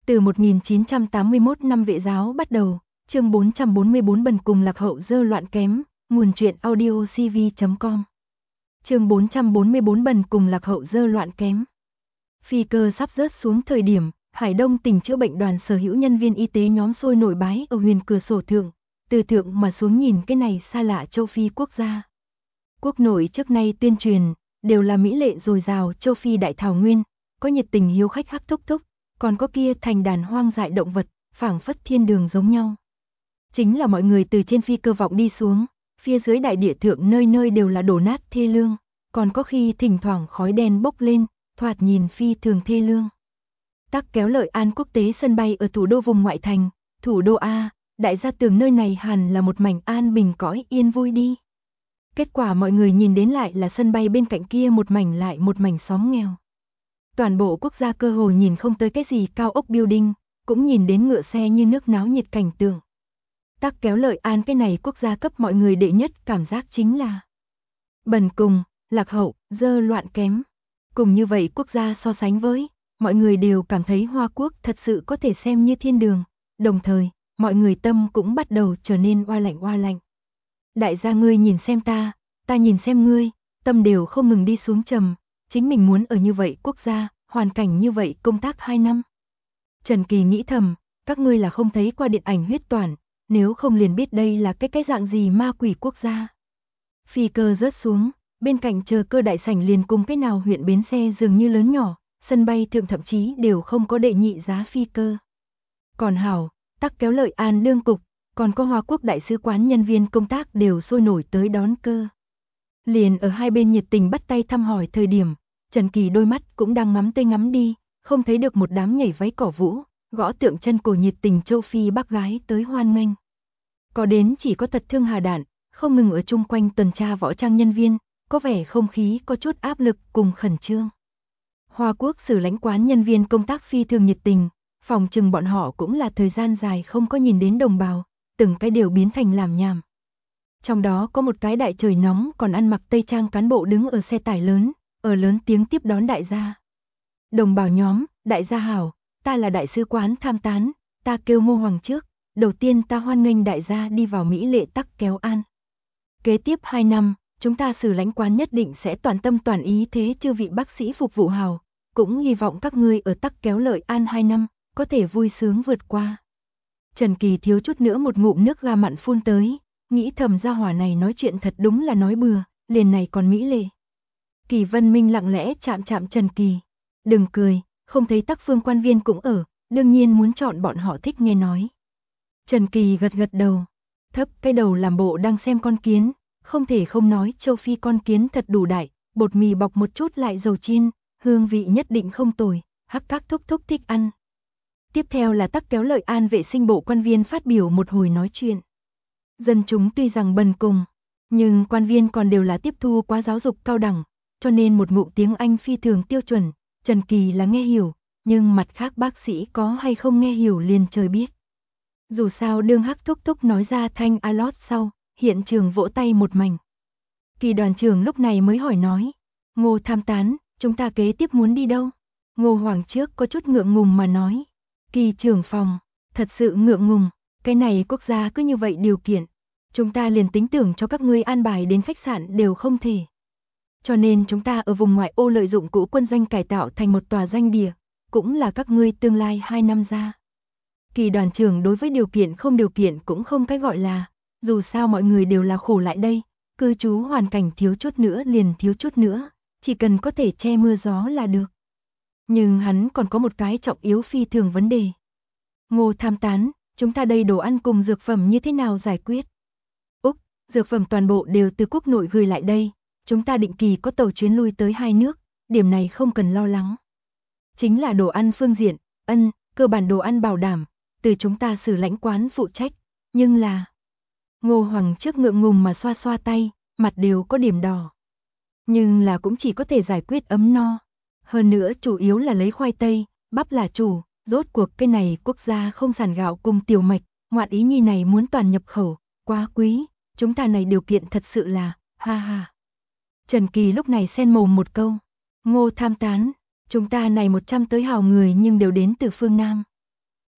Từ 1981 năm Vệ giáo bắt đầu, chương 444 bần cùng lạc hậu dơ loạn kém, nguồn truyện audio cv.com. Chương 444 bần cùng lạc hậu dơ loạn kém. Phi cơ sắp rớt xuống thời điểm, Hải Đông tỉnh chữa bệnh đoàn sở hữu nhân viên y tế nhóm sôi nổi bái ở huyền cửa sổ thượng, từ thượng mà xuống nhìn cái này xa lạ châu Phi quốc gia. Quốc nội trước nay tuyên truyền, đều là mỹ lệ dồi dào châu Phi đại thảo nguyên, có nhiệt tình hiếu khách hắc thúc thúc, còn có kia thành đàn hoang dại động vật, phảng phất thiên đường giống nhau. Chính là mọi người từ trên phi cơ vọng đi xuống, phía dưới đại địa thượng nơi nơi đều là đổ nát thê lương, còn có khi thỉnh thoảng khói đen bốc lên, thoạt nhìn phi thường thê lương. Tắc kéo Lợi An quốc tế sân bay ở thủ đô vùng ngoại thành, thủ đô A, đại gia tưởng nơi này hẳn là một mảnh an bình cõi yên vui đi. Kết quả mọi người nhìn đến lại là sân bay bên cạnh kia một mảnh lại một mảnh xóm nghèo. Toàn bộ quốc gia cơ hồ nhìn không tới cái gì cao ốc building, cũng nhìn đến ngựa xe như nước náo nhiệt cảnh tượng. Tắc kéo Lợi An cái này quốc gia cấp mọi người đệ nhất cảm giác chính là bần cùng, lạc hậu, dơ loạn kém. Cùng như vậy quốc gia so sánh với, mọi người đều cảm thấy Hoa Quốc thật sự có thể xem như thiên đường, đồng thời, mọi người tâm cũng bắt đầu trở nên oa lạnh. Đại gia ngươi nhìn xem ta nhìn xem ngươi, tâm đều không ngừng đi xuống trầm, chính mình muốn ở như vậy quốc gia, hoàn cảnh như vậy công tác 2 năm. Trần Kỳ nghĩ thầm, các ngươi là không thấy qua điện ảnh Huyết Toản, nếu không liền biết đây là cái dạng gì ma quỷ quốc gia. Phi cơ rớt xuống, bên cạnh chờ cơ đại sảnh liền cùng cái nào huyện bến xe dường như lớn nhỏ, sân bay thượng thậm chí đều không có đệ nhị giá phi cơ. Còn hảo, tắc kéo Lợi An đương cục, còn có Hoa Quốc đại sứ quán nhân viên công tác đều sôi nổi tới đón cơ. Liền ở hai bên nhiệt tình bắt tay thăm hỏi thời điểm, Trần Kỳ đôi mắt cũng đang ngắm tới ngắm đi, không thấy được một đám nhảy váy cỏ vũ, gõ tượng chân cổ nhiệt tình châu Phi bác gái tới hoan nghênh. Có đến chỉ có thật thương hà đạn, không ngừng ở chung quanh tuần tra võ trang nhân viên, có vẻ không khí có chút áp lực cùng khẩn trương. Hoa Quốc sử lãnh quán nhân viên công tác phi thường nhiệt tình, phòng chừng bọn họ cũng là thời gian dài không có nhìn đến đồng bào, từng cái đều biến thành làm nhảm. Trong đó có một cái đại trời nóng còn ăn mặc tây trang cán bộ đứng ở xe tải lớn, ở lớn tiếng tiếp đón đại gia. Đồng bào nhóm, đại gia hảo, ta là đại sứ quán tham tán, ta kêu Ngô Hoàng trước, đầu tiên ta hoan nghênh đại gia đi vào mỹ lệ tắc kéo An. Kế tiếp 2 năm, chúng ta sử lãnh quán nhất định sẽ toàn tâm toàn ý thế chư vị bác sĩ phục vụ hào, cũng hy vọng các ngươi ở tắc kéo Lợi An 2 năm, có thể vui sướng vượt qua. Trần Kỳ thiếu chút nữa một ngụm nước ga mặn phun tới, nghĩ thầm gia hỏa này nói chuyện thật đúng là nói bừa, liền này còn mỹ lệ. Kỳ Vân Minh lặng lẽ chạm Trần Kỳ, đừng cười, không thấy tắc phương quan viên cũng ở, đương nhiên muốn chọn bọn họ thích nghe nói. Trần Kỳ gật đầu, thấp cái đầu làm bộ đang xem con kiến, không thể không nói châu Phi con kiến thật đủ đại, bột mì bọc một chút lại dầu chiên, hương vị nhất định không tồi, hắc các thúc thúc thích ăn. Tiếp theo là tắc kéo Lợi An vệ sinh bộ quan viên phát biểu một hồi nói chuyện. Dân chúng tuy rằng bần cùng, nhưng quan viên còn đều là tiếp thu quá giáo dục cao đẳng, cho nên một ngụm tiếng Anh phi thường tiêu chuẩn, Trần Kỳ là nghe hiểu, nhưng mặt khác bác sĩ có hay không nghe hiểu liền trời biết. Dù sao đương hắc thúc thúc nói ra thanh a lót sau, hiện trường vỗ tay một mảnh. Kỳ đoàn trưởng lúc này mới hỏi nói, Ngô tham tán, chúng ta kế tiếp muốn đi đâu? Ngô Hoàng trước có chút ngượng ngùng mà nói, Kỳ trưởng phòng, thật sự ngượng ngùng, cái này quốc gia cứ như vậy điều kiện, chúng ta liền tính tưởng cho các ngươi an bài đến khách sạn đều không thể. Cho nên chúng ta ở vùng ngoại ô lợi dụng cũ quân doanh cải tạo thành một tòa doanh địa, cũng là các ngươi tương lai 2 năm ra. Kỳ đoàn trưởng đối với điều kiện cũng không cái gọi là, dù sao mọi người đều là khổ lại đây, cư trú hoàn cảnh thiếu chút nữa liền thiếu chút nữa, chỉ cần có thể che mưa gió là được. Nhưng hắn còn có một cái trọng yếu phi thường vấn đề. Ngô tham tán, chúng ta đây đồ ăn cùng dược phẩm như thế nào giải quyết? Úc, dược phẩm toàn bộ đều từ quốc nội gửi lại đây, chúng ta định kỳ có tàu chuyến lui tới 2 nước, điểm này không cần lo lắng. Chính là đồ ăn phương diện, cơ bản đồ ăn bảo đảm, từ chúng ta sử lãnh quán phụ trách, nhưng là... Ngô Hoàng trước ngượng ngùng mà xoa xoa tay, mặt đều có điểm đỏ. Nhưng là cũng chỉ có thể giải quyết ấm no. Hơn nữa chủ yếu là lấy khoai tây, bắp là chủ, rốt cuộc cái này quốc gia không sản gạo cùng tiểu mạch, ngoạn ý nhi này muốn toàn nhập khẩu, quá quý, chúng ta này điều kiện thật sự là, ha ha. Trần Kỳ lúc này xen mồm một câu, Ngô tham tán, chúng ta này 100 tới hào người nhưng đều đến từ phương Nam.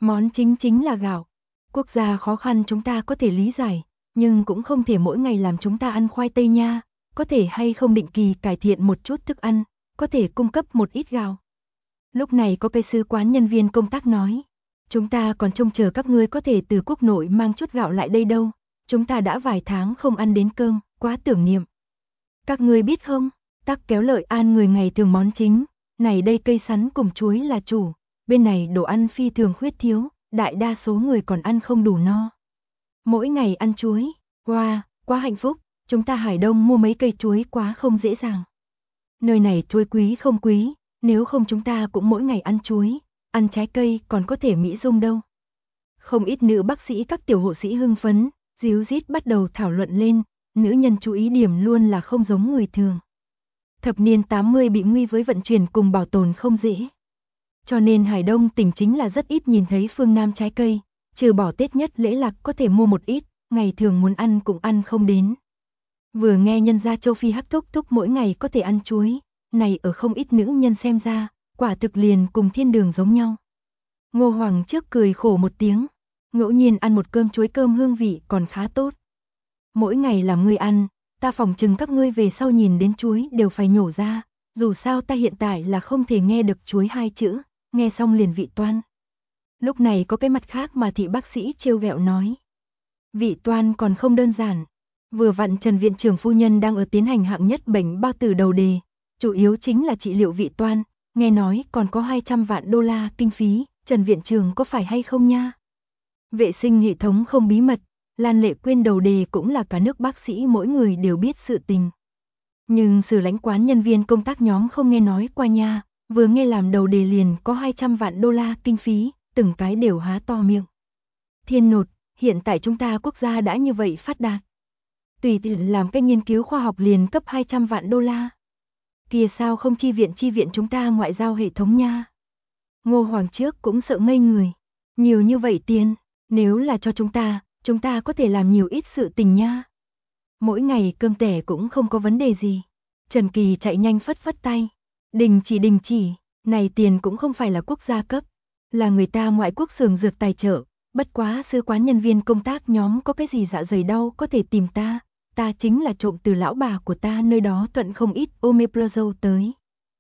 Món chính chính là gạo. Quốc gia khó khăn chúng ta có thể lý giải, nhưng cũng không thể mỗi ngày làm chúng ta ăn khoai tây nha, có thể hay không định kỳ cải thiện một chút thức ăn, có thể cung cấp một ít gạo. Lúc này có cây sứ quán nhân viên công tác nói, chúng ta còn trông chờ các ngươi có thể từ quốc nội mang chút gạo lại đây đâu, chúng ta đã vài tháng không ăn đến cơm, quá tưởng niệm. Các ngươi biết không, Tắc Kéo Lợi An người ngày thường món chính, này đây cây sắn cùng chuối là chủ, bên này đồ ăn phi thường khuyết thiếu, đại đa số người còn ăn không đủ no. Mỗi ngày ăn chuối, wow, quá hạnh phúc, chúng ta Hải Đông mua mấy cây chuối quá không dễ dàng. Nơi này chuối quý không quý, nếu không chúng ta cũng mỗi ngày ăn chuối, ăn trái cây còn có thể mỹ dung đâu. Không ít nữ bác sĩ các tiểu hộ sĩ hưng phấn, díu dít bắt đầu thảo luận lên, nữ nhân chú ý điểm luôn là không giống người thường. Thập niên 80 bị nguy với vận chuyển cùng bảo tồn không dễ. Cho nên Hải Đông tỉnh chính là rất ít nhìn thấy phương Nam trái cây, trừ bỏ Tết nhất lễ lạc có thể mua một ít, ngày thường muốn ăn cũng ăn không đến. Vừa nghe nhân gia châu Phi hắc thúc thúc mỗi ngày có thể ăn chuối, này ở không ít nữ nhân xem ra, quả thực liền cùng thiên đường giống nhau. Ngô Hoàng trước cười khổ một tiếng, ngẫu nhiên ăn một cơm chuối cơm hương vị còn khá tốt. Mỗi ngày làm ngươi ăn, ta phỏng chừng các ngươi về sau nhìn đến chuối đều phải nhổ ra, dù sao ta hiện tại là không thể nghe được chuối hai chữ, nghe xong liền vị toan. Lúc này có cái mặt khác mà thị bác sĩ trêu ghẹo nói. Vị toan còn không đơn giản, vừa vặn Trần viện trưởng phu nhân đang ở tiến hành hạng nhất bệnh bao tử đầu đề, chủ yếu chính là trị liệu vị toan, nghe nói còn có 200 vạn đô la kinh phí, Trần viện trưởng có phải hay không nha? Vệ sinh hệ thống không bí mật, Lan Lệ Quyên đầu đề cũng là cả nước bác sĩ mỗi người đều biết sự tình. Nhưng Sử Lãnh quán nhân viên công tác nhóm không nghe nói qua nha, vừa nghe làm đầu đề liền có 200 vạn đô la kinh phí, từng cái đều há to miệng. Thiên nột, hiện tại chúng ta quốc gia đã như vậy phát đạt. Tùy tiện làm cái nghiên cứu khoa học liền cấp 200 vạn đô la. Kìa sao không chi viện chúng ta ngoại giao hệ thống nha. Ngô Hoàng trước cũng sợ ngây người. Nhiều như vậy tiền, nếu là cho chúng ta có thể làm nhiều ít sự tình nha. Mỗi ngày cơm tẻ cũng không có vấn đề gì. Trần Kỳ chạy nhanh phất phất tay. Đình chỉ, này tiền cũng không phải là quốc gia cấp, là người ta ngoại quốc xưởng dược tài trợ, bất quá sứ quán nhân viên công tác nhóm có cái gì dạ dày đau có thể tìm ta chính là trộm từ lão bà của ta nơi đó thuận không ít omeprazole tới.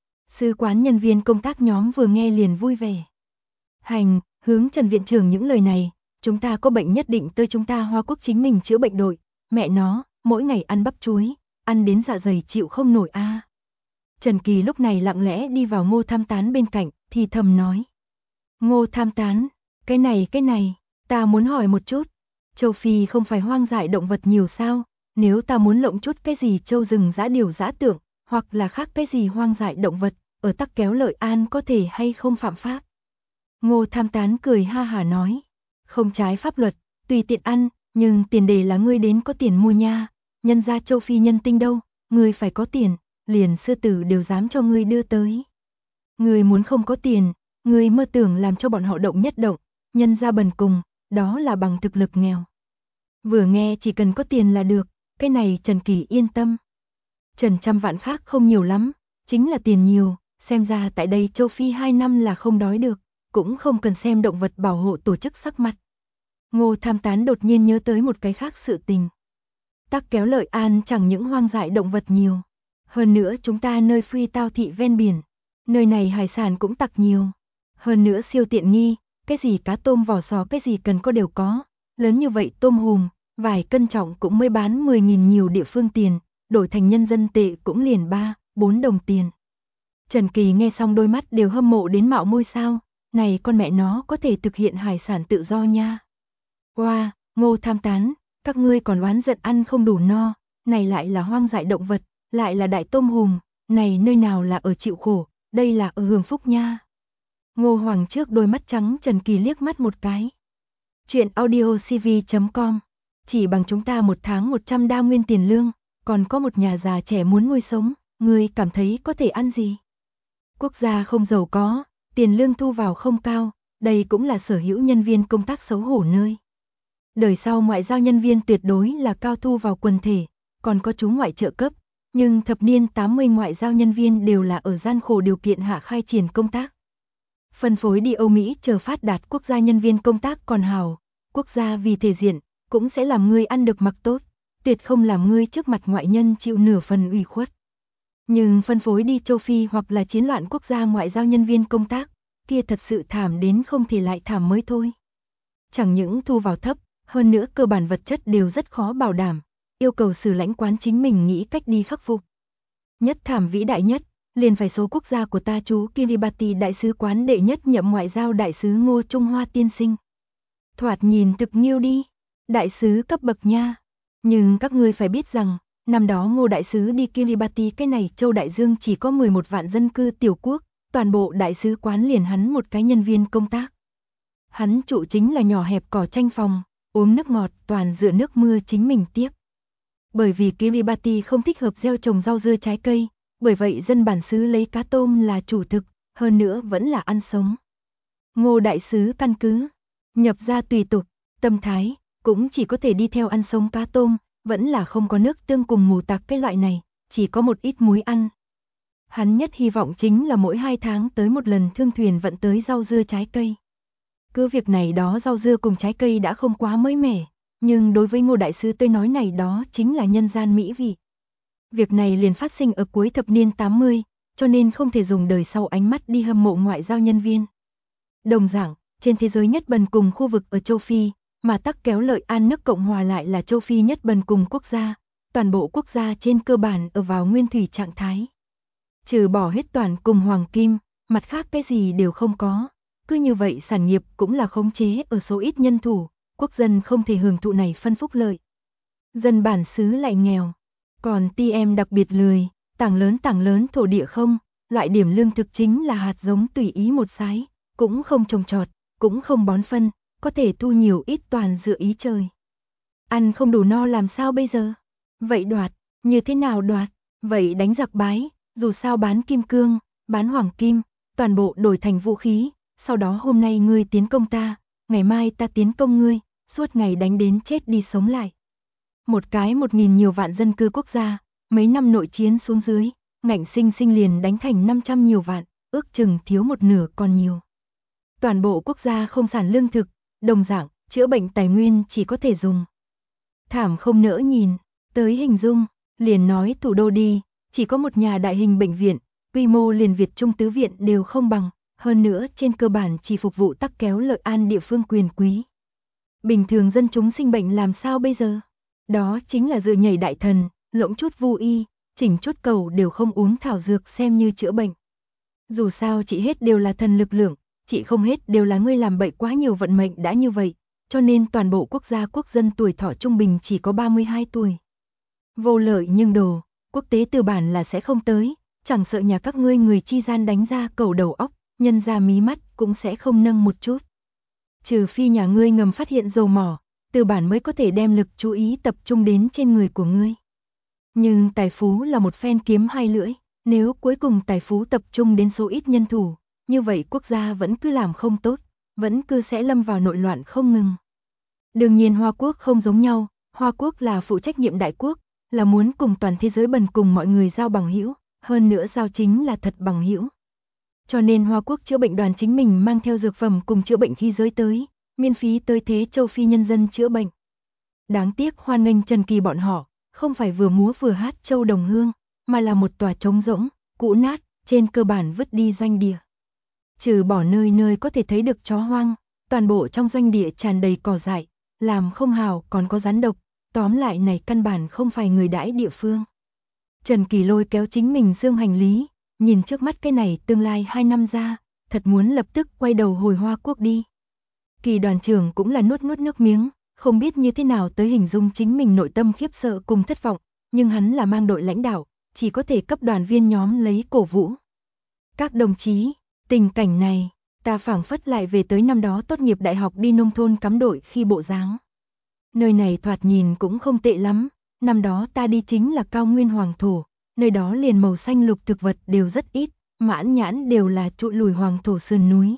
Sứ quán nhân viên công tác nhóm vừa nghe liền vui vẻ. Hành, hướng Trần viện trưởng những lời này, chúng ta có bệnh nhất định tới chúng ta Hoa Quốc chính mình chữa bệnh đội, mẹ nó, mỗi ngày ăn bắp chuối, ăn đến dạ dày chịu không nổi a. Trần Kỳ lúc này lặng lẽ đi vào Ngô Tham Tán bên cạnh, thì thầm nói. Ngô Tham Tán, cái này, ta muốn hỏi một chút, châu Phi không phải hoang dại động vật nhiều sao, nếu ta muốn lộng chút cái gì châu rừng dã điều dã tượng, hoặc là khác cái gì hoang dại động vật, ở Tắc Kéo Lợi An có thể hay không phạm pháp? Ngô Tham Tán cười ha hả nói, không trái pháp luật, tùy tiện ăn, nhưng tiền đề là ngươi đến có tiền mua nha, nhân gia châu Phi nhân tinh đâu, ngươi phải có tiền, liền sư tử đều dám cho ngươi đưa tới. Ngươi muốn không có tiền, ngươi mơ tưởng làm cho bọn họ động nhất động, nhân gia bần cùng, đó là bằng thực lực nghèo. Vừa nghe chỉ cần có tiền là được, cái này Trần Kỳ yên tâm. Trần trăm vạn khác không nhiều lắm, chính là tiền nhiều, xem ra tại đây châu Phi 2 năm là không đói được, cũng không cần xem động vật bảo hộ tổ chức sắc mặt. Ngô Tham Tán đột nhiên nhớ tới một cái khác sự tình. Tắc Kéo Lợi An chẳng những hoang dại động vật nhiều, hơn nữa chúng ta nơi Freetown thị ven biển, nơi này hải sản cũng tặc nhiều, hơn nữa siêu tiện nghi, cái gì cá tôm vỏ sò cái gì cần có đều có, lớn như vậy tôm hùm, vài cân trọng cũng mới bán 10.000 nhiều địa phương tiền, đổi thành nhân dân tệ cũng liền 3-4 đồng tiền. Trần Kỳ nghe xong đôi mắt đều hâm mộ đến mạo môi sao, này con mẹ nó có thể thực hiện hải sản tự do nha. Wow, Ngô Tham Tán, các ngươi còn oán giận ăn không đủ no, này lại là hoang dại động vật, lại là đại tôm hùm, này nơi nào là ở chịu khổ, đây là ở hưởng phúc nha. Ngô Hoàng trước đôi mắt trắng Trần Kỳ liếc mắt một cái. Chuyện audiocv.com, chỉ bằng chúng ta một tháng 100 đa nguyên tiền lương, còn có một nhà già trẻ muốn nuôi sống, ngươi cảm thấy có thể ăn gì? Quốc gia không giàu có, tiền lương thu vào không cao, đây cũng là sở hữu nhân viên công tác xấu hổ nơi. Đời sau ngoại giao nhân viên tuyệt đối là cao thu vào quần thể, còn có chú ngoại trợ cấp, nhưng thập niên 80 ngoại giao nhân viên đều là ở gian khổ điều kiện hạ khai triển công tác. phân phối đi Âu Mỹ chờ phát đạt quốc gia nhân viên công tác còn hào, quốc gia vì thể diện, cũng sẽ làm ngươi ăn được mặc tốt, tuyệt không làm ngươi trước mặt ngoại nhân chịu nửa phần ủy khuất. Nhưng phân phối đi châu Phi hoặc là chiến loạn quốc gia ngoại giao nhân viên công tác, kia thật sự thảm đến không thể lại thảm mới thôi. Chẳng những thu vào thấp, hơn nữa cơ bản vật chất đều rất khó bảo đảm, yêu cầu sử lãnh quán chính mình nghĩ cách đi khắc phục. Nhất thảm vĩ đại nhất, liền phải số quốc gia của ta chú Kiribati đại sứ quán đệ nhất nhậm ngoại giao đại sứ Ngô Trung Hoa tiên sinh. Thoạt nhìn thực nghiêu đi, đại sứ cấp bậc nha. Nhưng các ngươi phải biết rằng, năm đó Ngô đại sứ đi Kiribati cái này châu đại dương chỉ có 11 vạn dân cư tiểu quốc, toàn bộ đại sứ quán liền hắn một cái nhân viên công tác. Hắn trụ chính là nhỏ hẹp cỏ tranh phòng, uống nước ngọt toàn dựa nước mưa chính mình tiếp. Bởi vì Kiribati không thích hợp gieo trồng rau dưa trái cây, bởi vậy dân bản xứ lấy cá tôm là chủ thực, hơn nữa vẫn là ăn sống. Ngô đại sứ căn cứ, nhập ra tùy tục, tâm thái, cũng chỉ có thể đi theo ăn sống cá tôm, vẫn là không có nước tương cùng mù tạc cái loại này, chỉ có một ít muối ăn. Hắn nhất hy vọng chính là mỗi 2 tháng tới một lần thương thuyền vận tới rau dưa trái cây. Cứ việc này đó rau dưa cùng trái cây đã không quá mới mẻ, nhưng đối với Ngô đại sứ tôi nói này đó chính là nhân gian mỹ vị. Việc này liền phát sinh ở cuối thập niên 80, cho nên không thể dùng đời sau ánh mắt đi hâm mộ ngoại giao nhân viên. Đồng dạng, trên thế giới nhất bần cùng khu vực ở châu Phi, mà tắc kéo lợi An nước Cộng Hòa lại là châu Phi nhất bần cùng quốc gia, toàn bộ quốc gia trên cơ bản ở vào nguyên thủy trạng thái. Trừ bỏ hết toàn cùng hoàng kim, mặt khác cái gì đều không có. Cứ như vậy sản nghiệp cũng là khống chế ở số ít nhân thủ, quốc dân không thể hưởng thụ này phân phúc lợi. Dân bản xứ lại nghèo, còn TM đặc biệt lười, tảng lớn thổ địa không, loại điểm lương thực chính là hạt giống tùy ý một sái, cũng không trồng trọt, cũng không bón phân, có thể thu nhiều ít toàn dựa ý trời. Ăn không đủ no làm sao bây giờ? Vậy đoạt, như thế nào đoạt? Vậy đánh giặc bái, dù sao bán kim cương, bán hoàng kim, toàn bộ đổi thành vũ khí, sau đó hôm nay ngươi tiến công ta, ngày mai ta tiến công ngươi, suốt ngày đánh đến chết đi sống lại. Một cái 1.000 nhiều vạn dân cư quốc gia, mấy năm nội chiến xuống dưới, ngạnh sinh sinh liền đánh thành 500 nhiều vạn, ước chừng thiếu một nửa còn nhiều. Toàn bộ quốc gia không sản lương thực, đồng dạng, chữa bệnh tài nguyên chỉ có thể dùng. Thảm không nỡ nhìn, tới hình dung, liền nói thủ đô đi, chỉ có một nhà đại hình bệnh viện, quy mô liền Việt Trung tứ viện đều không bằng, hơn nữa trên cơ bản chỉ phục vụ tắc kéo lợi An địa phương quyền quý. Bình thường dân chúng sinh bệnh làm sao bây giờ? Đó chính là dựa nhảy đại thần, lỗng chút vu y, chỉnh chút cầu đều không uống thảo dược xem như chữa bệnh. Dù sao chị hết đều là thần lực lượng, chị không hết đều là ngươi làm bậy quá nhiều vận mệnh đã như vậy, cho nên toàn bộ quốc gia quốc dân tuổi thọ trung bình chỉ có 32 tuổi. Vô lợi nhưng đồ, quốc tế tư bản là sẽ không tới, chẳng sợ nhà các ngươi người chi gian đánh ra cầu đầu óc, nhân ra mí mắt cũng sẽ không nâng một chút. Trừ phi nhà ngươi ngầm phát hiện dầu mỏ, tư bản mới có thể đem lực chú ý tập trung đến trên người của ngươi. Nhưng tài phú là một phen kiếm hai lưỡi, nếu cuối cùng tài phú tập trung đến số ít nhân thủ, như vậy quốc gia vẫn cứ làm không tốt, vẫn cứ sẽ lâm vào nội loạn không ngừng. Đương nhiên Hoa Quốc không giống nhau, Hoa Quốc là phụ trách nhiệm đại quốc, là muốn cùng toàn thế giới bần cùng mọi người giao bằng hữu, hơn nữa giao chính là thật bằng hữu. Cho nên Hoa Quốc chữa bệnh đoàn chính mình mang theo dược phẩm cùng chữa bệnh khí giới tới, miễn phí tới thế châu Phi nhân dân chữa bệnh. Đáng tiếc hoan nghênh Trần Kỳ bọn họ, không phải vừa múa vừa hát châu đồng hương, mà là một tòa trống rỗng, cũ nát, trên cơ bản vứt đi doanh địa. Trừ bỏ nơi nơi có thể thấy được chó hoang, toàn bộ trong doanh địa tràn đầy cỏ dại, làm không hào còn có rắn độc, tóm lại này căn bản không phải người đãi địa phương. Trần Kỳ lôi kéo chính mình dương hành lý, nhìn trước mắt cái này tương lai 2 năm ra, thật muốn lập tức quay đầu hồi Hoa Quốc đi. Kỳ đoàn trưởng cũng là nuốt nước miếng, không biết như thế nào tới hình dung chính mình nội tâm khiếp sợ cùng thất vọng, nhưng hắn là mang đội lãnh đạo, chỉ có thể cấp đoàn viên nhóm lấy cổ vũ. Các đồng chí, tình cảnh này, ta phảng phất lại về tới năm đó tốt nghiệp đại học đi nông thôn cắm đội khi bộ dáng. Nơi này thoạt nhìn cũng không tệ lắm, năm đó ta đi chính là cao nguyên hoàng thổ, nơi đó liền màu xanh lục thực vật đều rất ít, mãn nhãn đều là trụi lùi hoàng thổ sườn núi.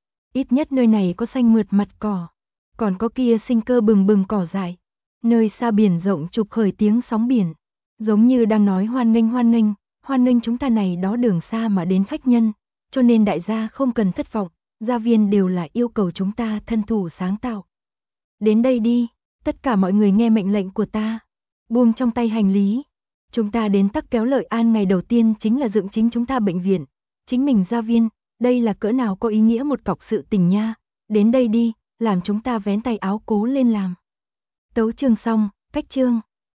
Ít nhất nơi này có xanh mượt mặt cỏ, còn có kia sinh cơ bừng bừng cỏ dại. Nơi xa biển rộng trục khởi tiếng sóng biển, giống như đang nói hoan nghênh chúng ta này đó đường xa mà đến khách nhân, cho nên đại gia không cần thất vọng, gia viên đều là yêu cầu chúng ta thân thủ sáng tạo. Đến đây đi, tất cả mọi người nghe mệnh lệnh của ta. Buông trong tay hành lý. Chúng ta đến Tắc Kéo Lợi An ngày đầu tiên chính là dựng chính chúng ta bệnh viện. Chính mình gia viên, đây là cỡ nào có ý nghĩa một cọc sự tình nha. Đến đây đi, làm chúng ta vén tay áo cố lên làm. Tấu chương xong, cách chương.